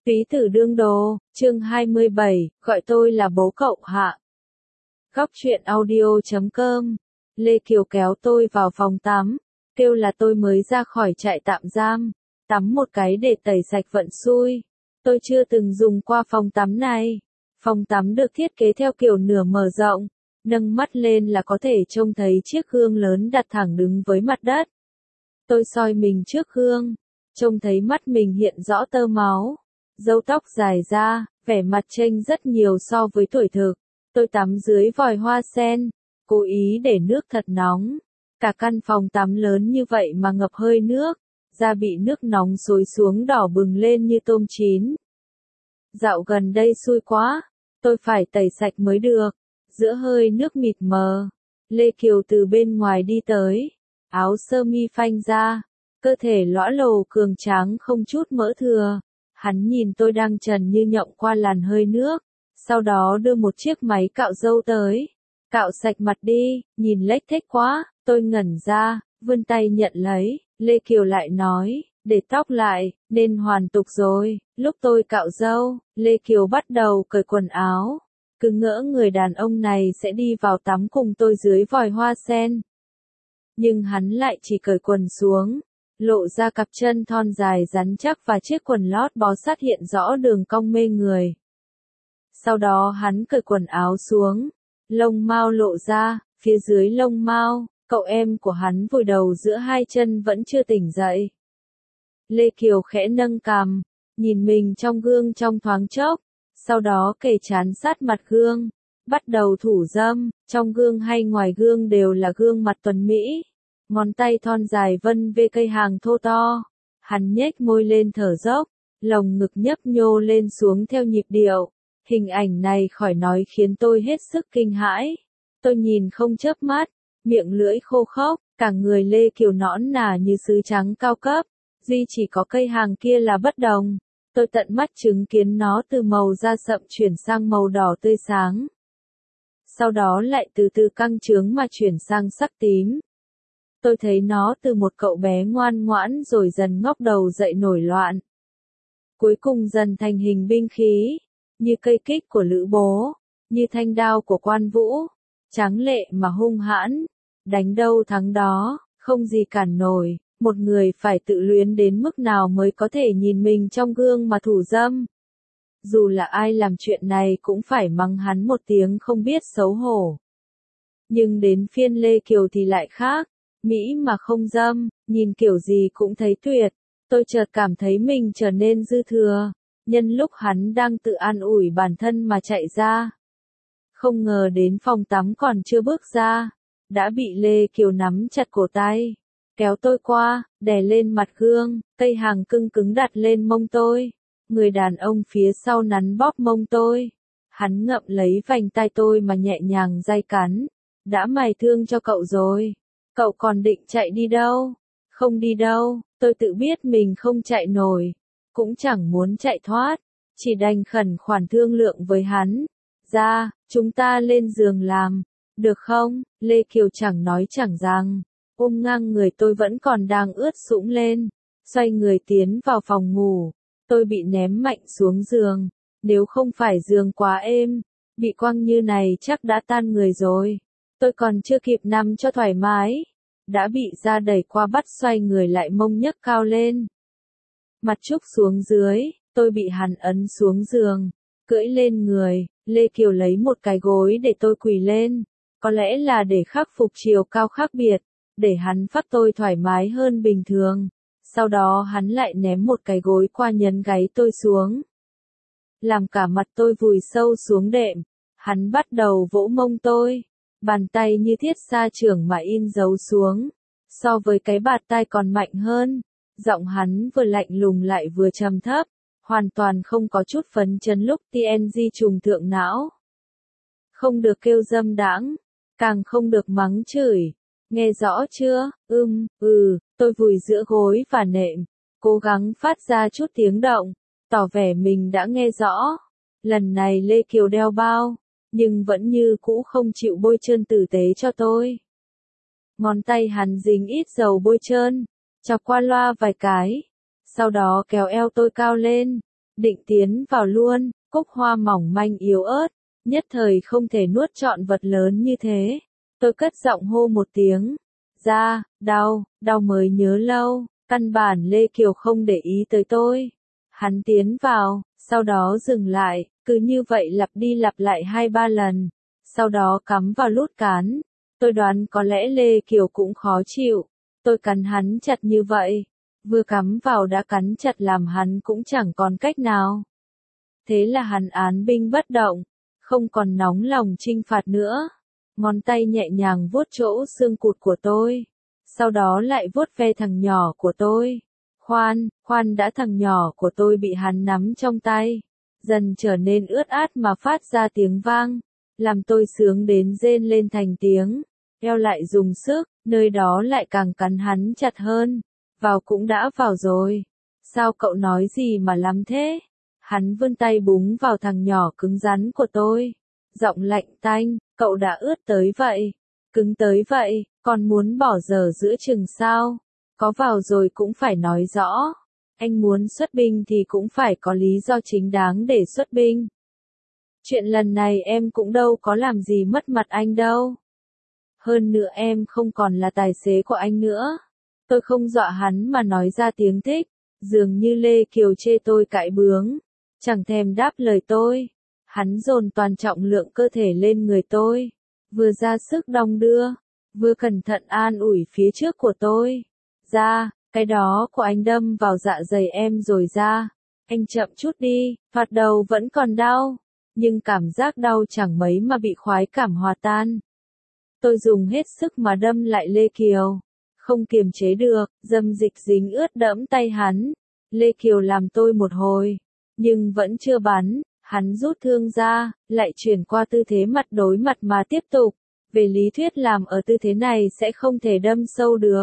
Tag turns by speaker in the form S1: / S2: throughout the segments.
S1: Túy tử đương đồ, chương 27, gọi tôi là bố cậu hạ. Góc truyện audio.com. Lê Kiều kéo tôi vào phòng tắm, kêu là tôi mới ra khỏi trại tạm giam, tắm một cái để tẩy sạch vận xui. Tôi chưa từng dùng qua phòng tắm này. Phòng tắm được thiết kế theo kiểu nửa mở rộng, nâng mắt lên là có thể trông thấy chiếc gương lớn đặt thẳng đứng với mặt đất. Tôi soi mình trước gương, trông thấy mắt mình hiện rõ tơ máu. Râu tóc dài ra, vẻ mặt chênh rất nhiều so với tuổi thực. Tôi tắm dưới vòi hoa sen, cố ý để nước thật nóng. Cả căn phòng tắm lớn như vậy mà ngập hơi nước, da bị nước nóng xối xuống đỏ bừng lên như tôm chín. Dạo gần đây xui quá, tôi phải tẩy sạch mới được. Giữa hơi nước mịt mờ, Lê Kiều từ bên ngoài đi tới, áo sơ mi phanh ra, cơ thể lõa lồ cường tráng không chút mỡ thừa. Hắn nhìn tôi đang trần như nhộng qua làn hơi nước, sau đó đưa một chiếc máy cạo râu tới. Cạo sạch mặt đi, nhìn lếch thếch quá, tôi ngẩn ra, vươn tay nhận lấy, Lê Kiều lại nói, để tóc lại, nên hoàn tục rồi. Lúc tôi cạo râu, Lê Kiều bắt đầu cởi quần áo, cứ ngỡ người đàn ông này sẽ đi vào tắm cùng tôi dưới vòi hoa sen. Nhưng hắn lại chỉ cởi quần xuống, lộ ra cặp chân thon dài rắn chắc và chiếc quần lót bó sát hiện rõ đường cong mê người. Sau đó hắn cởi quần áo xuống, lông mao lộ ra, phía dưới lông mao, cậu em của hắn vùi đầu giữa hai chân vẫn chưa tỉnh dậy. Lê Kiều khẽ nâng cằm, nhìn mình trong gương trong thoáng chốc, sau đó kề trán sát mặt gương, bắt đầu thủ dâm, trong gương hay ngoài gương đều là gương mặt tuấn mỹ. Ngón tay thon dài vân về cây hàng thô to, hắn nhếch môi lên thở dốc, lồng ngực nhấp nhô lên xuống theo nhịp điệu. Hình ảnh này khỏi nói khiến tôi hết sức kinh hãi. Tôi nhìn không chớp mắt, miệng lưỡi khô khốc, cả người Lê Kiều nõn nà như sứ trắng cao cấp, duy chỉ có cây hàng kia là bất đồng. Tôi tận mắt chứng kiến nó từ màu da sậm chuyển sang màu đỏ tươi sáng. Sau đó lại từ từ căng trướng mà chuyển sang sắc tím. Tôi thấy nó từ một cậu bé ngoan ngoãn rồi dần ngóc đầu dậy nổi loạn. Cuối cùng dần thành hình binh khí, như cây kích của Lữ Bố, như thanh đao của Quan Vũ, tráng lệ mà hung hãn, đánh đâu thắng đó, không gì cản nổi. Một người phải tự luyến đến mức nào mới có thể nhìn mình trong gương mà thủ dâm. Dù là ai làm chuyện này cũng phải mắng hắn một tiếng không biết xấu hổ. Nhưng đến phiên Lê Kiều thì lại khác. Mỹ mà không dâm, nhìn kiểu gì cũng thấy tuyệt. Tôi chợt cảm thấy mình trở nên dư thừa, nhân lúc hắn đang tự an ủi bản thân mà chạy ra. Không ngờ đến phòng tắm còn chưa bước ra, đã bị Lê Kiều nắm chặt cổ tay, kéo tôi qua, đè lên mặt gương, cây hàng cưng cứng đặt lên mông tôi. Người đàn ông phía sau nắn bóp mông tôi. Hắn ngậm lấy vành tai tôi mà nhẹ nhàng day cắn. Đã mày thương cho cậu rồi. Cậu còn định chạy đi đâu? Không đi đâu, tôi tự biết mình không chạy nổi, cũng chẳng muốn chạy thoát, chỉ đành khẩn khoản thương lượng với hắn. Ra, chúng ta lên giường làm, được không? Lê Kiều chẳng nói chẳng rằng, ôm ngang người tôi vẫn còn đang ướt sũng lên, xoay người tiến vào phòng ngủ. Tôi bị ném mạnh xuống giường, nếu không phải giường quá êm, bị quăng như này chắc đã tan người rồi. Tôi còn chưa kịp nằm cho thoải mái, đã bị da đẩy qua bắt xoay người lại mông nhấc cao lên. Mặt trúc xuống dưới, tôi bị hắn ấn xuống giường, cưỡi lên người, Lê Kiều lấy một cái gối để tôi quỳ lên, có lẽ là để khắc phục chiều cao khác biệt, để hắn phát tôi thoải mái hơn bình thường. Sau đó hắn lại ném một cái gối qua nhấn gáy tôi xuống, làm cả mặt tôi vùi sâu xuống đệm. Hắn bắt đầu vỗ mông tôi. Bàn tay như thiết sa chưởng mà in dấu xuống. So với cái bạt tai còn mạnh hơn. Giọng hắn vừa lạnh lùng lại vừa trầm thấp. Hoàn toàn không có chút phấn chấn lúc TNG trùng thượng não. Không được kêu dâm đãng, càng không được mắng chửi. Nghe rõ chưa? Tôi vùi giữa gối và nệm. Cố gắng phát ra chút tiếng động. Tỏ vẻ mình đã nghe rõ. Lần này Lê Kiều đeo bao. Nhưng vẫn như cũ không chịu bôi trơn tử tế cho tôi. Ngón tay hắn dính ít dầu bôi trơn, chọc qua loa vài cái, sau đó kéo eo tôi cao lên, định tiến vào luôn, cúc hoa mỏng manh yếu ớt, nhất thời không thể nuốt trọn vật lớn như thế. Tôi cất giọng hô một tiếng, ra, đau mới nhớ lâu, căn bản Lê Kiều không để ý tới tôi. Hắn tiến vào, sau đó dừng lại, cứ như vậy lặp đi lặp lại 2-3 lần, sau đó cắm vào lút cán. Tôi đoán có lẽ Lê Kiều cũng khó chịu, tôi cắn hắn chặt như vậy, vừa cắm vào đã cắn chặt làm hắn cũng chẳng còn cách nào. Thế là hắn án binh bất động, không còn nóng lòng chinh phạt nữa. Ngón tay nhẹ nhàng vuốt chỗ xương cụt của tôi, sau đó lại vuốt ve thằng nhỏ của tôi. Khoan đã, thằng nhỏ của tôi bị hắn nắm trong tay, dần trở nên ướt át mà phát ra tiếng vang, làm tôi sướng đến rên lên thành tiếng, eo lại dùng sức, nơi đó lại càng cắn hắn chặt hơn. Vào cũng đã vào rồi, sao cậu nói gì mà lắm thế? Hắn vươn tay búng vào thằng nhỏ cứng rắn của tôi, giọng lạnh tanh, cậu đã ướt tới vậy, cứng tới vậy, còn muốn bỏ dở giữa chừng sao? Có vào rồi cũng phải nói rõ, anh muốn xuất binh thì cũng phải có lý do chính đáng để xuất binh. Chuyện lần này em cũng đâu có làm gì mất mặt anh đâu. Hơn nữa em không còn là tài xế của anh nữa. Tôi không dọa hắn mà nói ra tiếng thích, dường như Lê Kiều chê tôi cãi bướng, chẳng thèm đáp lời tôi. Hắn dồn toàn trọng lượng cơ thể lên người tôi, vừa ra sức đong đưa, vừa cẩn thận an ủi phía trước của tôi. Ra, cái đó của anh đâm vào dạ dày em rồi ra, anh chậm chút đi, thoạt đầu vẫn còn đau, nhưng cảm giác đau chẳng mấy mà bị khoái cảm hòa tan. Tôi dùng hết sức mà đâm lại Lê Kiều, không kiềm chế được, dâm dịch dính ướt đẫm tay hắn. Lê Kiều làm tôi một hồi, nhưng vẫn chưa bắn, hắn rút thương ra, lại chuyển qua tư thế mặt đối mặt mà tiếp tục. Về lý thuyết làm ở tư thế này sẽ không thể đâm sâu được.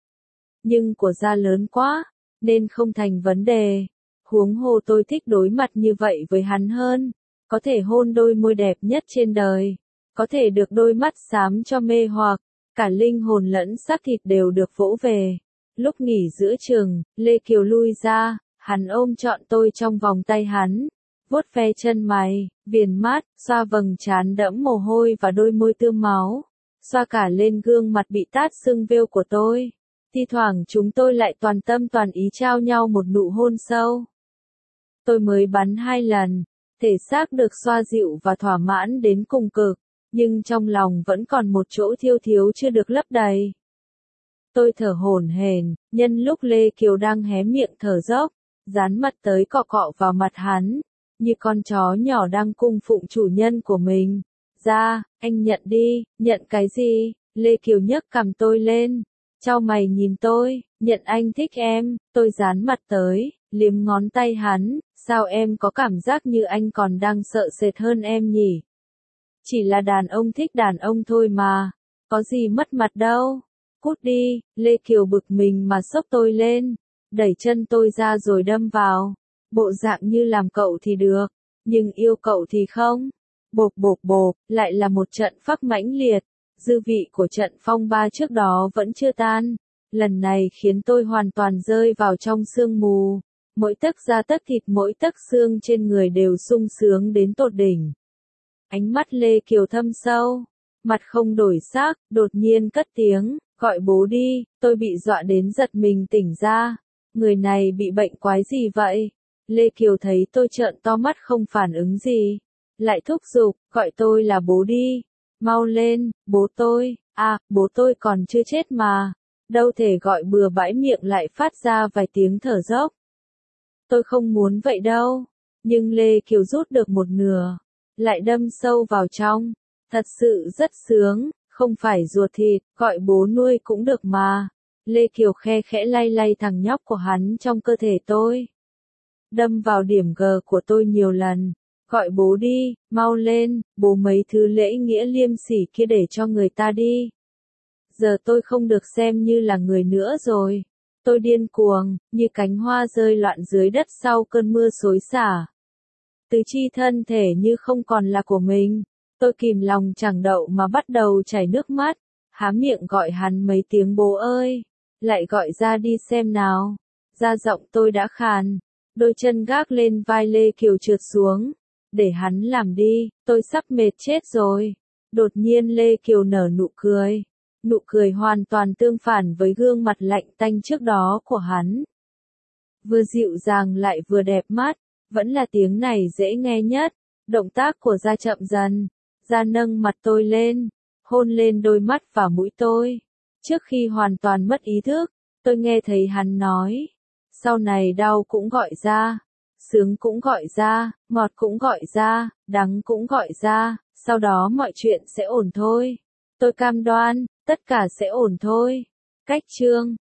S1: Nhưng của da lớn quá, nên không thành vấn đề. Huống hồ tôi thích đối mặt như vậy với hắn hơn. Có thể hôn đôi môi đẹp nhất trên đời. Có thể được đôi mắt xám cho mê hoặc. Cả linh hồn lẫn xác thịt đều được vỗ về. Lúc nghỉ giữa chừng, Lê Kiều lui ra, hắn ôm trọn tôi trong vòng tay hắn. Vuốt ve chân mày, viền mắt, xoa vầng trán đẫm mồ hôi và đôi môi tươm máu. Xoa cả lên gương mặt bị tát sưng vêu của tôi. Thi thoảng chúng tôi lại toàn tâm toàn ý trao nhau một nụ hôn sâu. Tôi mới bắn 2 lần, thể xác được xoa dịu và thỏa mãn đến cùng cực, nhưng trong lòng vẫn còn một chỗ thiếu thiếu chưa được lấp đầy. Tôi thở hổn hển, nhân lúc Lê Kiều đang hé miệng thở dốc, dán mặt tới cọ cọ vào mặt hắn, như con chó nhỏ đang cung phụng chủ nhân của mình. Ra, anh nhận đi, nhận cái gì? Lê Kiều nhấc cằm tôi lên, chau mày nhìn tôi, nhận anh thích em. Tôi dán mặt tới, liếm ngón tay hắn, sao em có cảm giác như anh còn đang sợ sệt hơn em nhỉ? Chỉ là đàn ông thích đàn ông thôi mà, có gì mất mặt đâu. Cút đi. Lê Kiều bực mình mà xốc tôi lên, đẩy chân tôi ra rồi đâm vào. Bộ dạng như làm cậu thì được, nhưng yêu cậu thì không. Bộp bộp bộp, lại là một trận phác mãnh liệt. Dư vị của trận phong ba trước đó vẫn chưa tan. Lần này khiến tôi hoàn toàn rơi vào trong sương mù. Mỗi tấc da tấc thịt, mỗi tấc xương trên người đều sung sướng đến tột đỉnh. Ánh mắt Lê Kiều thâm sâu, mặt không đổi sắc, đột nhiên cất tiếng, gọi bố đi. Tôi bị dọa đến giật mình tỉnh ra. Người này bị bệnh quái gì vậy? Lê Kiều thấy tôi trợn to mắt không phản ứng gì, lại thúc giục, gọi tôi là bố đi. Mau lên, bố tôi. À, bố tôi còn chưa chết mà. Đâu thể gọi bừa bãi, miệng lại phát ra vài tiếng thở dốc. Tôi không muốn vậy đâu. Nhưng Lê Kiều rút được một nửa, lại đâm sâu vào trong. Thật sự rất sướng, không phải ruột thịt, gọi bố nuôi cũng được mà. Lê Kiều khe khẽ lay lay thằng nhóc của hắn trong cơ thể tôi. Đâm vào điểm G của tôi nhiều lần. Gọi bố đi, mau lên, bố mấy thứ lễ nghĩa liêm sỉ kia để cho người ta đi. Giờ tôi không được xem như là người nữa rồi. Tôi điên cuồng, như cánh hoa rơi loạn dưới đất sau cơn mưa xối xả. Tứ chi thân thể như không còn là của mình. Tôi kìm lòng chẳng đậu mà bắt đầu chảy nước mắt. Há miệng gọi hắn mấy tiếng bố ơi. Lại gọi ra đi xem nào. Da giọng tôi đã khàn. Đôi chân gác lên vai Lê Kiều trượt xuống. Để hắn làm đi, tôi sắp mệt chết rồi. Đột nhiên Lê Kiều nở nụ cười. Nụ cười hoàn toàn tương phản với gương mặt lạnh tanh trước đó của hắn. Vừa dịu dàng lại vừa đẹp mắt, vẫn là tiếng này dễ nghe nhất. Động tác của Gia chậm dần. Gia nâng mặt tôi lên, hôn lên đôi mắt và mũi tôi. Trước khi hoàn toàn mất ý thức, tôi nghe thấy hắn nói. Sau này đau cũng gọi ra, sướng cũng gọi ra, ngọt cũng gọi ra, đắng cũng gọi ra, sau đó mọi chuyện sẽ ổn thôi. Tôi cam đoan, tất cả sẽ ổn thôi. Cách chương